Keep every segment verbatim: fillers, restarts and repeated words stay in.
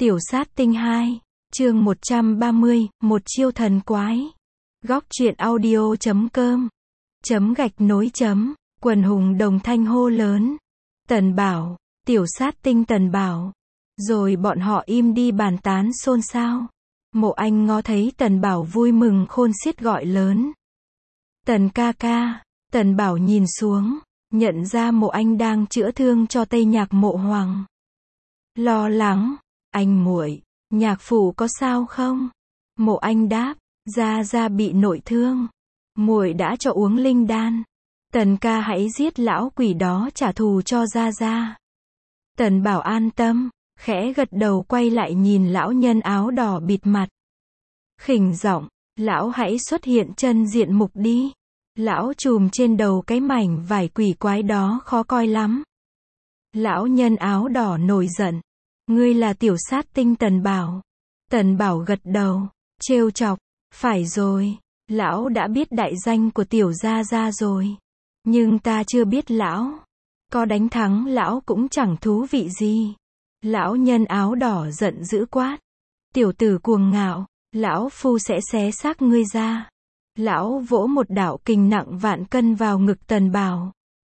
Tiểu sát tinh hai, chương một trăm ba mươi, một chiêu thần quái. Góc truyện audio chấm com, chấm gạch nối chấm, quần hùng đồng thanh hô lớn. Tần Bảo, tiểu sát tinh Tần Bảo. Rồi bọn họ im đi bàn tán xôn xao. Mộ Anh ngó thấy Tần Bảo vui mừng khôn xiết gọi lớn. Tần ca ca. Tần Bảo nhìn xuống, nhận ra Mộ Anh đang chữa thương cho Tây Nhạc Mộ Hoàng. Lo lắng, anh muội, nhạc phủ có sao không? Mộ Anh đáp, gia gia bị nội thương, muội đã cho uống linh đan. Tần ca hãy giết lão quỷ đó trả thù cho gia gia. Tần Bảo an tâm, khẽ gật đầu quay lại nhìn lão nhân áo đỏ bịt mặt. Khỉnh giọng, lão hãy xuất hiện chân diện mục đi. Lão trùm trên đầu cái mảnh vải quỷ quái đó khó coi lắm. Lão nhân áo đỏ nổi giận. Ngươi là tiểu sát tinh Tần Bảo. Tần Bảo gật đầu, trêu chọc, phải rồi, lão đã biết đại danh của tiểu gia gia rồi. Nhưng ta chưa biết lão. Có đánh thắng lão cũng chẳng thú vị gì. Lão nhân áo đỏ giận dữ quát. Tiểu tử cuồng ngạo, lão phu sẽ xé xác ngươi ra. Lão vỗ một đạo kình nặng vạn cân vào ngực Tần Bảo.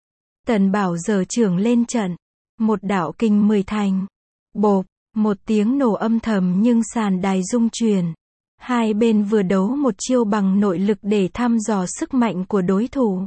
Tần Bảo giở trưởng lên trận. Một đạo kình mười thành. Bộp, một tiếng nổ âm thầm nhưng sàn đài rung chuyển. Hai bên vừa đấu một chiêu bằng nội lực để thăm dò sức mạnh của đối thủ.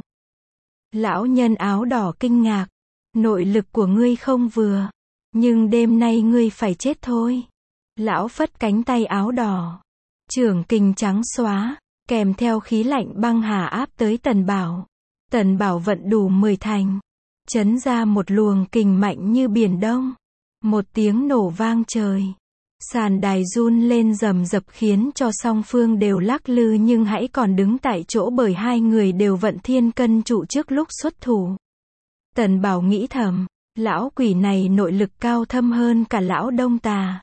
Lão nhân áo đỏ kinh ngạc. Nội lực của ngươi không vừa. Nhưng đêm nay ngươi phải chết thôi. Lão phất cánh tay áo đỏ. Trưởng kình trắng xóa, kèm theo khí lạnh băng hà áp tới Tần Bảo. Tần Bảo vận đủ mười thành. Chấn ra một luồng kình mạnh như biển đông. Một tiếng nổ vang trời. Sàn đài run lên rầm rập khiến cho song phương đều lắc lư nhưng hãy còn đứng tại chỗ bởi hai người đều vận thiên cân trụ trước lúc xuất thủ. Tần Bảo nghĩ thầm, lão quỷ này nội lực cao thâm hơn cả lão Đông Tà.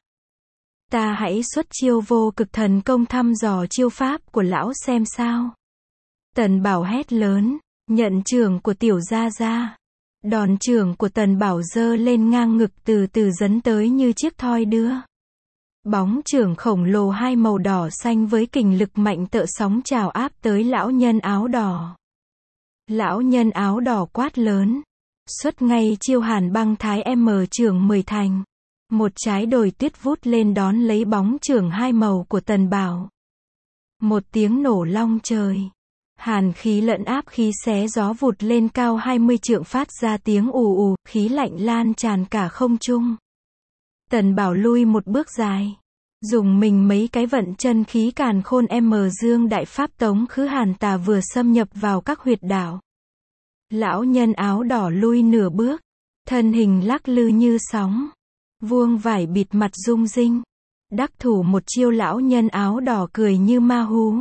Ta hãy xuất chiêu vô cực thần công thăm dò chiêu pháp của lão xem sao. Tần Bảo hét lớn, nhận trưởng của tiểu gia gia. Đòn trưởng của Tần Bảo giơ lên ngang ngực từ từ dấn tới như chiếc thoi đưa. Bóng trưởng khổng lồ hai màu đỏ xanh với kình lực mạnh tợ sóng trào áp tới lão nhân áo đỏ. Lão nhân áo đỏ quát lớn. Xuất ngay chiêu hàn băng thái M trưởng mười thành. Một trái đồi tuyết vút lên đón lấy bóng trưởng hai màu của Tần Bảo. Một tiếng nổ long trời. Hàn khí lẫn áp khí xé gió vụt lên cao hai mươi trượng phát ra tiếng ù ù, khí lạnh lan tràn cả không trung. Tần Bảo lui một bước dài. Dùng mình mấy cái vận chân khí càn khôn M dương đại pháp tống khứ hàn tà vừa xâm nhập vào các huyệt đạo. Lão nhân áo đỏ lui nửa bước. Thân hình lắc lư như sóng. Vuông vải bịt mặt rung rinh. Đắc thủ một chiêu lão nhân áo đỏ cười như ma hú.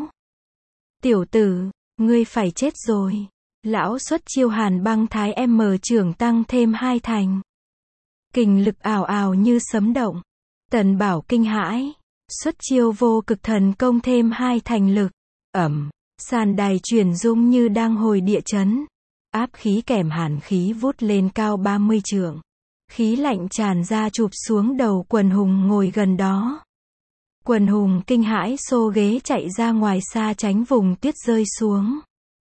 Tiểu tử, ngươi phải chết rồi. Lão xuất chiêu hàn băng thái M trưởng tăng thêm hai thành. Kình lực ào ào như sấm động. Tần Bảo kinh hãi. Xuất chiêu vô cực thần công thêm hai thành lực. Ẩm, sàn đài chuyển rung như đang hồi địa chấn. Áp khí kèm hàn khí vút lên cao ba mươi trượng. Khí lạnh tràn ra chụp xuống đầu quần hùng ngồi gần đó. Quần hùng kinh hãi xô ghế chạy ra ngoài xa tránh vùng tuyết rơi xuống.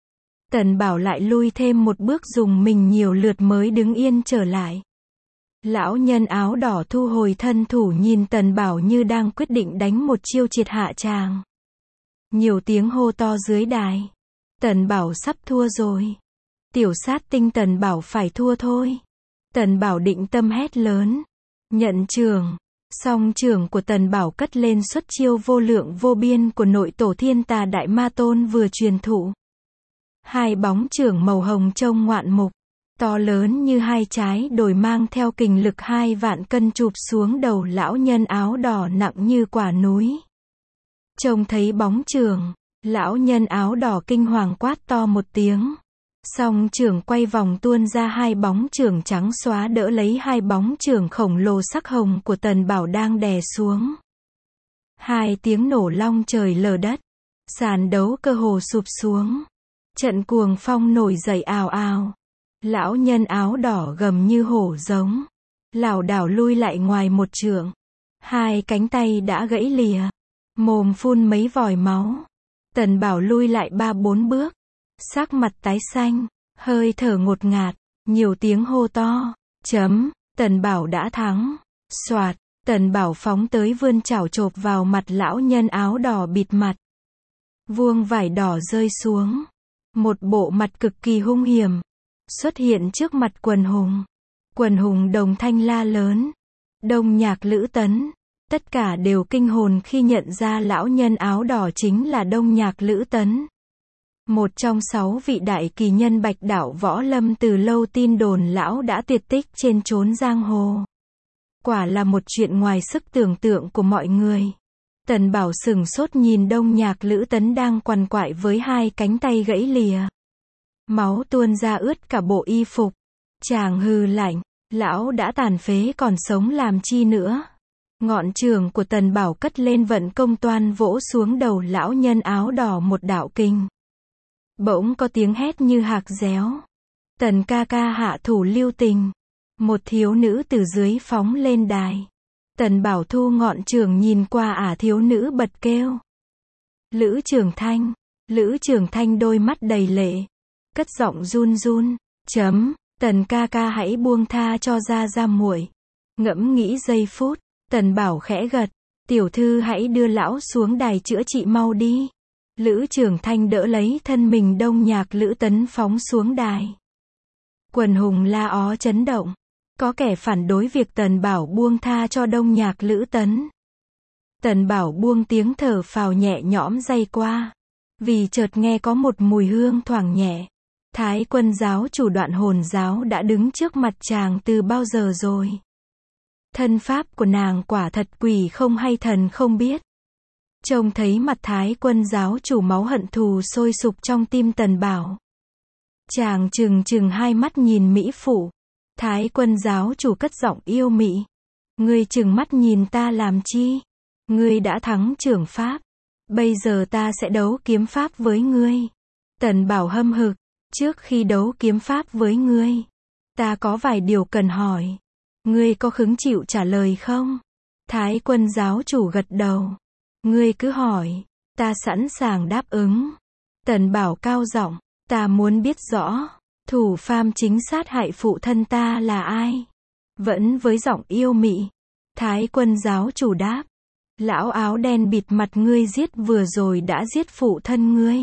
Tần Bảo lại lui thêm một bước dùng mình nhiều lượt mới đứng yên trở lại. Lão nhân áo đỏ thu hồi thân thủ nhìn Tần Bảo như đang quyết định đánh một chiêu triệt hạ tràng. Nhiều tiếng hô to dưới đài. Tần Bảo sắp thua rồi. Tiểu sát tinh Tần Bảo phải thua thôi. Tần Bảo định tâm hét lớn. Nhận trưởng. Song trưởng của Tần Bảo cất lên xuất chiêu vô lượng vô biên của nội tổ thiên tà đại ma tôn vừa truyền thụ. Hai bóng trưởng màu hồng trông ngoạn mục. To lớn như hai trái đồi mang theo kình lực hai vạn cân chụp xuống đầu lão nhân áo đỏ nặng như quả núi. Trông thấy bóng trưởng, lão nhân áo đỏ kinh hoàng quát to một tiếng. Song trưởng quay vòng tuôn ra hai bóng trưởng trắng xóa đỡ lấy hai bóng trưởng khổng lồ sắc hồng của Tần Bảo đang đè xuống. Hai tiếng nổ long trời lở đất. Sàn đấu cơ hồ sụp xuống. Trận cuồng phong nổi dậy ào ào. Lão nhân áo đỏ gầm như hổ giống. Lảo đảo lui lại ngoài một trượng. Hai cánh tay đã gãy lìa, mồm phun mấy vòi máu. Tần Bảo lui lại ba bốn bước, sắc mặt tái xanh, hơi thở ngột ngạt, nhiều tiếng hô to, chấm, Tần Bảo đã thắng. Soạt, Tần Bảo phóng tới vươn chảo chộp vào mặt lão nhân áo đỏ bịt mặt. Vuông vải đỏ rơi xuống. Một bộ mặt cực kỳ hung hiểm xuất hiện trước mặt Quần Hùng. Quần Hùng đồng thanh la lớn. Đông Nhạc Lữ Tấn. Tất cả đều kinh hồn khi nhận ra lão nhân áo đỏ chính là Đông Nhạc Lữ Tấn. Một trong sáu vị đại kỳ nhân Bạch Đạo Võ Lâm từ lâu tin đồn lão đã tuyệt tích trên chốn giang hồ. Quả là một chuyện ngoài sức tưởng tượng của mọi người. Tần Bảo sửng sốt nhìn Đông Nhạc Lữ Tấn đang quằn quại với hai cánh tay gãy lìa. Máu tuôn ra ướt cả bộ y phục. Chàng hừ lạnh, lão đã tàn phế còn sống làm chi nữa. Ngọn trường của Tần Bảo cất lên vận công toan vỗ xuống đầu lão nhân áo đỏ một đạo kinh. Bỗng có tiếng hét như hạc réo. Tần ca ca hạ thủ lưu tình. Một thiếu nữ từ dưới phóng lên đài. Tần Bảo thu ngọn trường nhìn qua ả thiếu nữ bật kêu. Lữ Trường Thanh. Lữ Trường Thanh đôi mắt đầy lệ. Cất giọng run run. Chấm, Tần ca ca hãy buông tha cho Gia Gia muội. Ngẫm nghĩ giây phút. Tần Bảo khẽ gật. Tiểu thư hãy đưa lão xuống đài chữa trị mau đi. Lữ Trường Thanh đỡ lấy thân mình Đông Nhạc Lữ Tấn phóng xuống đài. Quần Hùng la ó chấn động. Có kẻ phản đối việc Tần Bảo buông tha cho Đông Nhạc Lữ Tấn. Tần Bảo buông tiếng thở phào nhẹ nhõm day qua. Vì chợt nghe có một mùi hương thoảng nhẹ. Thái Quân giáo chủ Đoạn Hồn giáo đã đứng trước mặt chàng từ bao giờ rồi. Thân pháp của nàng quả thật quỷ không hay thần không biết. Trông thấy mặt Thái Quân giáo chủ máu hận thù sôi sục trong tim Tần Bảo. Chàng trừng trừng hai mắt nhìn mỹ phụ. Thái Quân giáo chủ cất giọng yêu mị. Ngươi trừng mắt nhìn ta làm chi? Ngươi đã thắng trưởng pháp. Bây giờ ta sẽ đấu kiếm pháp với ngươi. Tần Bảo hâm hực. Trước khi đấu kiếm pháp với ngươi, ta có vài điều cần hỏi. Ngươi có khứng chịu trả lời không? Thái Quân giáo chủ gật đầu. Ngươi cứ hỏi, ta sẵn sàng đáp ứng. Tần Bảo cao giọng, ta muốn biết rõ, thủ phạm chính sát hại phụ thân ta là ai? Vẫn với giọng yêu mị. Thái Quân giáo chủ đáp, lão áo đen bịt mặt ngươi giết vừa rồi đã giết phụ thân ngươi.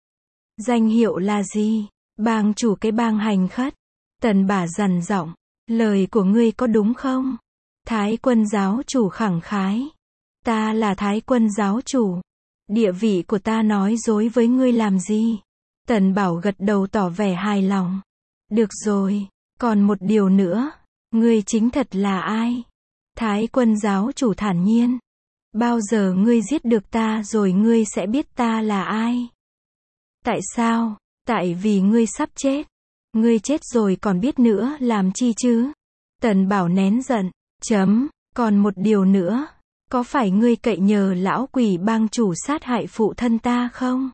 Danh hiệu là gì? Bang chủ cái bang Hành Khất. Tần Bả dằn giọng, lời của ngươi có đúng không? Thái Quân giáo chủ khẳng khái. Ta là Thái Quân giáo chủ. Địa vị của ta nói dối với ngươi làm gì? Tần Bảo gật đầu tỏ vẻ hài lòng. Được rồi, còn một điều nữa. Ngươi chính thật là ai? Thái Quân giáo chủ thản nhiên. Bao giờ ngươi giết được ta rồi ngươi sẽ biết ta là ai? Tại sao? Tại vì ngươi sắp chết. Ngươi chết rồi còn biết nữa làm chi chứ? Tần Bảo nén giận. Chấm, còn một điều nữa. Có phải ngươi cậy nhờ lão quỷ bang chủ sát hại phụ thân ta không?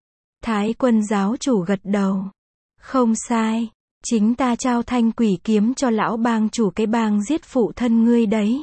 Thái Quân giáo chủ gật đầu. Không sai. Chính ta trao thanh quỷ kiếm cho lão bang chủ cái bang giết phụ thân ngươi đấy.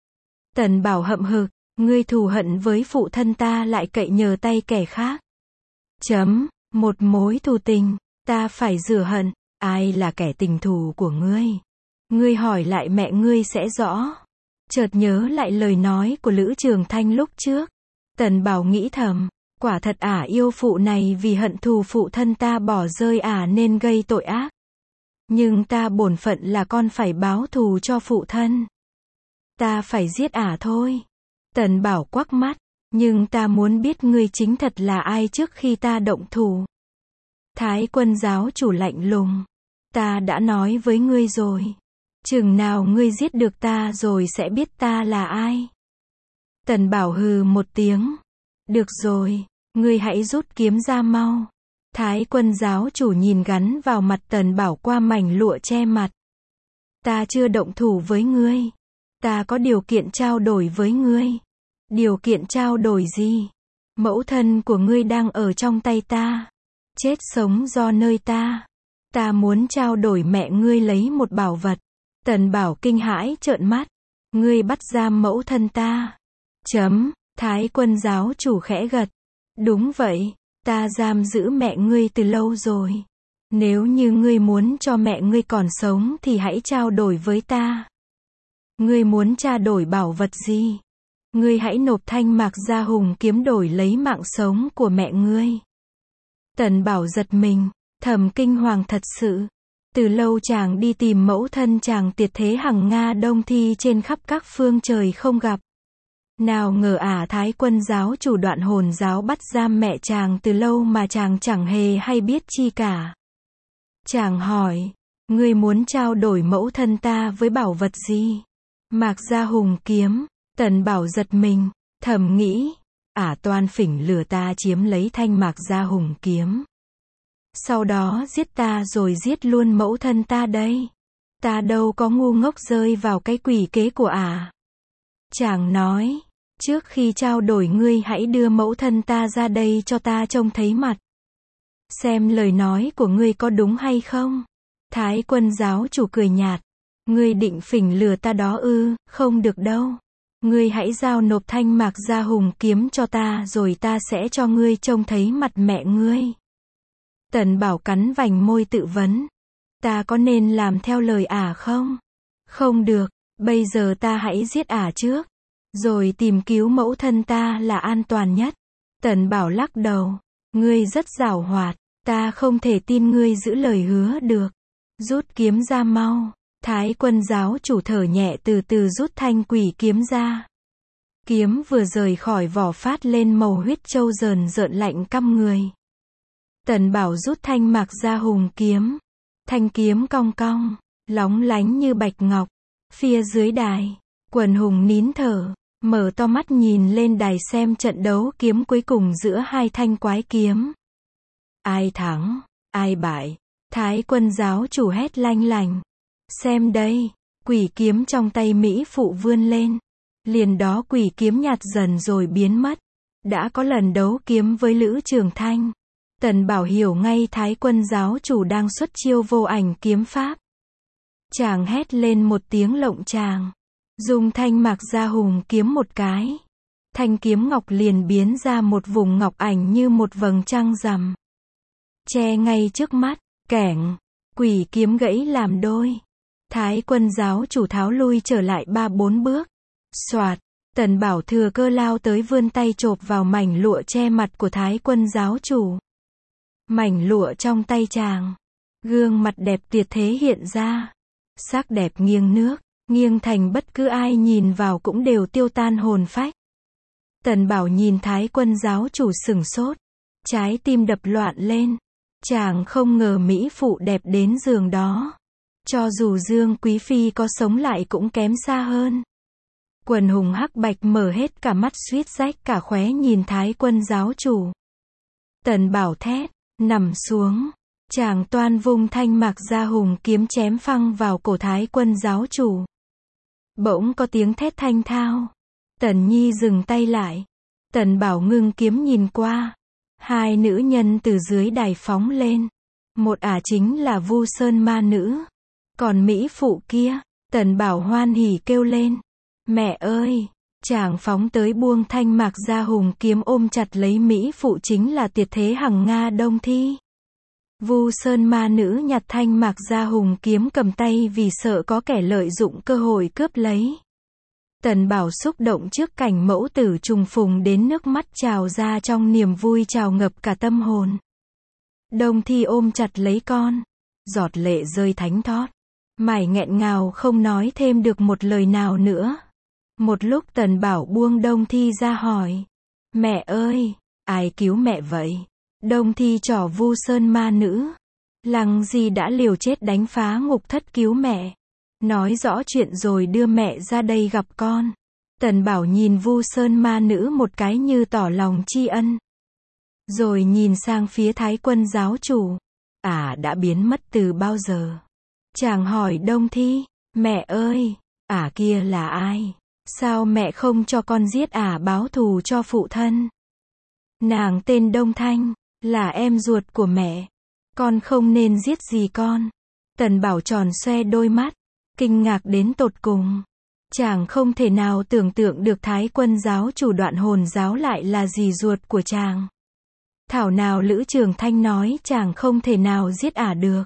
Tần Bảo hậm hực. Ngươi thù hận với phụ thân ta lại cậy nhờ tay kẻ khác. Chấm, một mối thù tình, ta phải rửa hận. Ai là kẻ tình thù của ngươi? Ngươi hỏi lại mẹ ngươi sẽ rõ. Chợt nhớ lại lời nói của Lữ Trường Thanh lúc trước. Tần Bảo nghĩ thầm, quả thật ả yêu phụ này vì hận thù phụ thân ta bỏ rơi ả nên gây tội ác. Nhưng ta bổn phận là con phải báo thù cho phụ thân. Ta phải giết ả thôi. Tần Bảo quắc mắt, nhưng ta muốn biết ngươi chính thật là ai trước khi ta động thủ. Thái Quân giáo chủ lạnh lùng. Ta đã nói với ngươi rồi. Chừng nào ngươi giết được ta rồi sẽ biết ta là ai. Tần Bảo hừ một tiếng. Được rồi, ngươi hãy rút kiếm ra mau. Thái Quân giáo chủ nhìn gắn vào mặt Tần Bảo qua mảnh lụa che mặt. Ta chưa động thủ với ngươi. Ta có điều kiện trao đổi với ngươi. Điều kiện trao đổi gì? Mẫu thân của ngươi đang ở trong tay ta. Chết sống do nơi ta. Ta muốn trao đổi mẹ ngươi lấy một bảo vật. Tần Bảo kinh hãi trợn mắt. Ngươi bắt giam mẫu thân ta. Chấm, Thái Quân giáo chủ khẽ gật. Đúng vậy, ta giam giữ mẹ ngươi từ lâu rồi. Nếu như ngươi muốn cho mẹ ngươi còn sống thì hãy trao đổi với ta. Ngươi muốn trao đổi bảo vật gì? Ngươi hãy nộp thanh mạc gia hùng kiếm đổi lấy mạng sống của mẹ ngươi. Tần Bảo giật mình, thầm kinh hoàng thật sự. Từ lâu chàng đi tìm mẫu thân chàng tiệt thế hằng Nga Đông Thi trên khắp các phương trời không gặp. Nào ngờ ả Thái Quân giáo chủ Đoạn Hồn giáo bắt giam mẹ chàng từ lâu mà chàng chẳng hề hay biết chi cả. Chàng hỏi, ngươi muốn trao đổi mẫu thân ta với bảo vật gì? Mạc gia hùng kiếm. Tần Bảo giật mình, thầm nghĩ, ả toan phỉnh lừa ta chiếm lấy thanh mạc gia hùng kiếm. Sau đó giết ta rồi giết luôn mẫu thân ta đây. Ta đâu có ngu ngốc rơi vào cái quỷ kế của ả. Chàng nói, trước khi trao đổi ngươi hãy đưa mẫu thân ta ra đây cho ta trông thấy mặt. Xem lời nói của ngươi có đúng hay không? Thái Quân giáo chủ cười nhạt. Ngươi định phỉnh lừa ta đó ư? Không được đâu. Ngươi hãy giao nộp thanh mạc gia hùng kiếm cho ta rồi ta sẽ cho ngươi trông thấy mặt mẹ ngươi. Tần Bảo cắn vành môi tự vấn. Ta có nên làm theo lời ả không? Không được, bây giờ ta hãy giết ả trước. Rồi tìm cứu mẫu thân ta là an toàn nhất. Tần Bảo lắc đầu. Ngươi rất giảo hoạt, ta không thể tin ngươi giữ lời hứa được. Rút kiếm ra mau. Thái Quân giáo chủ thở nhẹ từ từ rút thanh quỷ kiếm ra. Kiếm vừa rời khỏi vỏ phát lên màu huyết trâu rờn rợn lạnh căm người. Tần Bảo rút thanh mạc gia hùng kiếm. Thanh kiếm cong cong, lóng lánh như bạch ngọc. Phía dưới đài, quần hùng nín thở, mở to mắt nhìn lên đài xem trận đấu kiếm cuối cùng giữa hai thanh quái kiếm. Ai thắng, ai bại? Thái Quân giáo chủ hét lanh lành. Xem đây, quỷ kiếm trong tay Mỹ phụ vươn lên. Liền đó quỷ kiếm nhạt dần rồi biến mất. Đã có lần đấu kiếm với Lữ Trường Thanh. Tần Bảo hiểu ngay Thái Quân giáo chủ đang xuất chiêu vô ảnh kiếm pháp. Chàng hét lên một tiếng lộng tràng. Dùng thanh mạc gia hùng kiếm một cái. Thanh kiếm ngọc liền biến ra một vùng ngọc ảnh như một vầng trăng rằm. Che ngay trước mắt, kẻng, quỷ kiếm gãy làm đôi. Thái Quân giáo chủ tháo lui trở lại ba bốn bước. Soạt, Tần Bảo thừa cơ lao tới vươn tay chộp vào mảnh lụa che mặt của Thái Quân giáo chủ. Mảnh lụa trong tay chàng. Gương mặt đẹp tuyệt thế hiện ra. Sắc đẹp nghiêng nước, nghiêng thành bất cứ ai nhìn vào cũng đều tiêu tan hồn phách. Tần Bảo nhìn Thái Quân giáo chủ sửng sốt. Trái tim đập loạn lên. Chàng không ngờ mỹ phụ đẹp đến giường đó. Cho dù Dương Quý Phi có sống lại cũng kém xa hơn. Quần hùng hắc bạch mở hết cả mắt suýt rách cả khóe nhìn Thái Quân giáo chủ. Tần Bảo thét, nằm xuống. Chàng toan vung thanh mạc gia hùng kiếm chém phăng vào cổ Thái Quân giáo chủ. Bỗng có tiếng thét thanh thao. Tần Nhi dừng tay lại. Tần Bảo ngưng kiếm nhìn qua. Hai nữ nhân từ dưới đài phóng lên. Một ả chính là Vu Sơn ma nữ. Còn mỹ phụ kia, Tần Bảo hoan hỉ kêu lên. Mẹ ơi! Chàng phóng tới buông thanh mạc gia hùng kiếm ôm chặt lấy mỹ phụ chính là tiệt thế hằng Nga Đông Thi. Vu Sơn ma nữ nhặt thanh mạc gia hùng kiếm cầm tay vì sợ có kẻ lợi dụng cơ hội cướp lấy. Tần Bảo xúc động trước cảnh mẫu tử trùng phùng đến nước mắt trào ra trong niềm vui trào ngập cả tâm hồn. Đông Thi ôm chặt lấy con. Giọt lệ rơi thánh thót. Mải nghẹn ngào không nói thêm được một lời nào nữa. Một lúc Tần Bảo buông Đông Thi ra hỏi. Mẹ ơi, ai cứu mẹ vậy? Đông Thi trỏ Vu Sơn ma nữ. Lăng gì đã liều chết đánh phá ngục thất cứu mẹ. Nói rõ chuyện rồi đưa mẹ ra đây gặp con. Tần Bảo nhìn Vu Sơn ma nữ một cái như tỏ lòng tri ân. Rồi nhìn sang phía Thái Quân giáo chủ. Ả đã biến mất từ bao giờ? Chàng hỏi Đông Thi. Mẹ ơi, ả kia là ai? Sao mẹ không cho con giết ả báo thù cho phụ thân? Nàng tên Đông Thanh, là em ruột của mẹ. Con không nên giết gì con. Tần Bảo tròn xoe đôi mắt, kinh ngạc đến tột cùng. Chàng không thể nào tưởng tượng được Thái Quân giáo chủ Đoạn Hồn giáo lại là dì ruột của chàng. Thảo nào Lữ Trường Thanh nói chàng không thể nào giết ả được.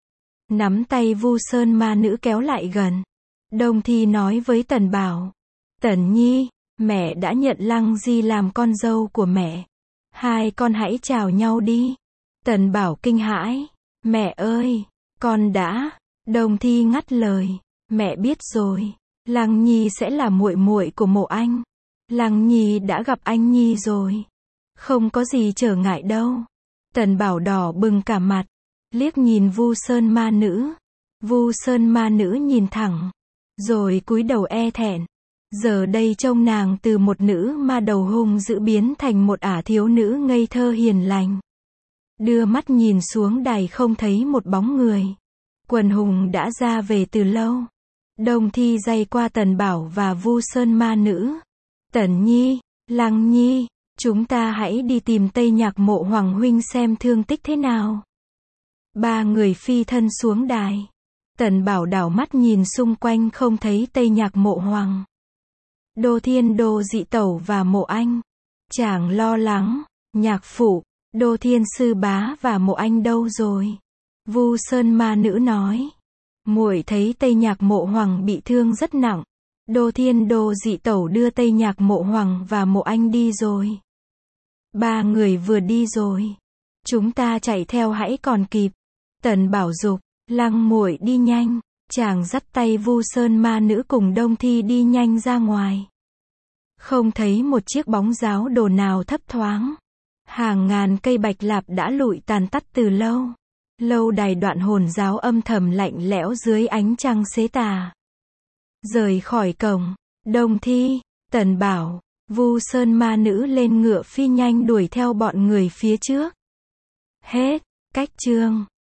Nắm tay Vu Sơn ma nữ kéo lại gần. Đồng Thi nói với Tần Bảo. Tần Nhi, mẹ đã nhận Lăng Di làm con dâu của mẹ. Hai con hãy chào nhau đi. Tần Bảo kinh hãi. Mẹ ơi, con đã. Đồng Thi ngắt lời. Mẹ biết rồi. Lăng Nhi sẽ là muội muội của Mộ Anh. Lăng Nhi đã gặp anh Nhi rồi. Không có gì trở ngại đâu. Tần Bảo đỏ bừng cả mặt. Liếc nhìn Vu Sơn ma nữ. Vu Sơn ma nữ nhìn thẳng. Rồi cúi đầu e thẹn. Giờ đây trông nàng từ một nữ ma đầu hung dữ biến thành một ả thiếu nữ ngây thơ hiền lành. Đưa mắt nhìn xuống đài không thấy một bóng người. Quần hùng đã ra về từ lâu. Đồng Thi day qua Tần Bảo và Vu Sơn ma nữ. Tần Nhi, Lăng Nhi, chúng ta hãy đi tìm Tây Nhạc Mộ Hoàng huynh xem thương tích thế nào. Ba người phi thân xuống đài. Tần Bảo đảo mắt nhìn xung quanh không thấy Tây Nhạc Mộ Hoàng, Đô Thiên Đô Dị Tẩu và Mộ Anh. Chàng lo lắng. Nhạc phụ, Đô Thiên Sư Bá và Mộ Anh đâu rồi? Vu Sơn ma nữ nói. Muội thấy Tây Nhạc Mộ Hoàng bị thương rất nặng. Đô Thiên Đô Dị Tẩu đưa Tây Nhạc Mộ Hoàng và Mộ Anh đi rồi. Ba người vừa đi rồi. Chúng ta chạy theo hãy còn kịp. Tần Bảo dục. Lăng muội đi nhanh. Chàng dắt tay Vu Sơn ma nữ cùng Đông Thi đi nhanh ra ngoài. Không thấy một chiếc bóng giáo đồ nào thấp thoáng. Hàng ngàn cây bạch lạp đã lụi tàn tắt từ lâu. Lâu đài Đoạn Hồn giáo âm thầm lạnh lẽo dưới ánh trăng xế tà. Rời khỏi cổng, Đông Thi, Tần Bảo, Vu Sơn ma nữ lên ngựa phi nhanh đuổi theo bọn người phía trước. Hết, cách chương.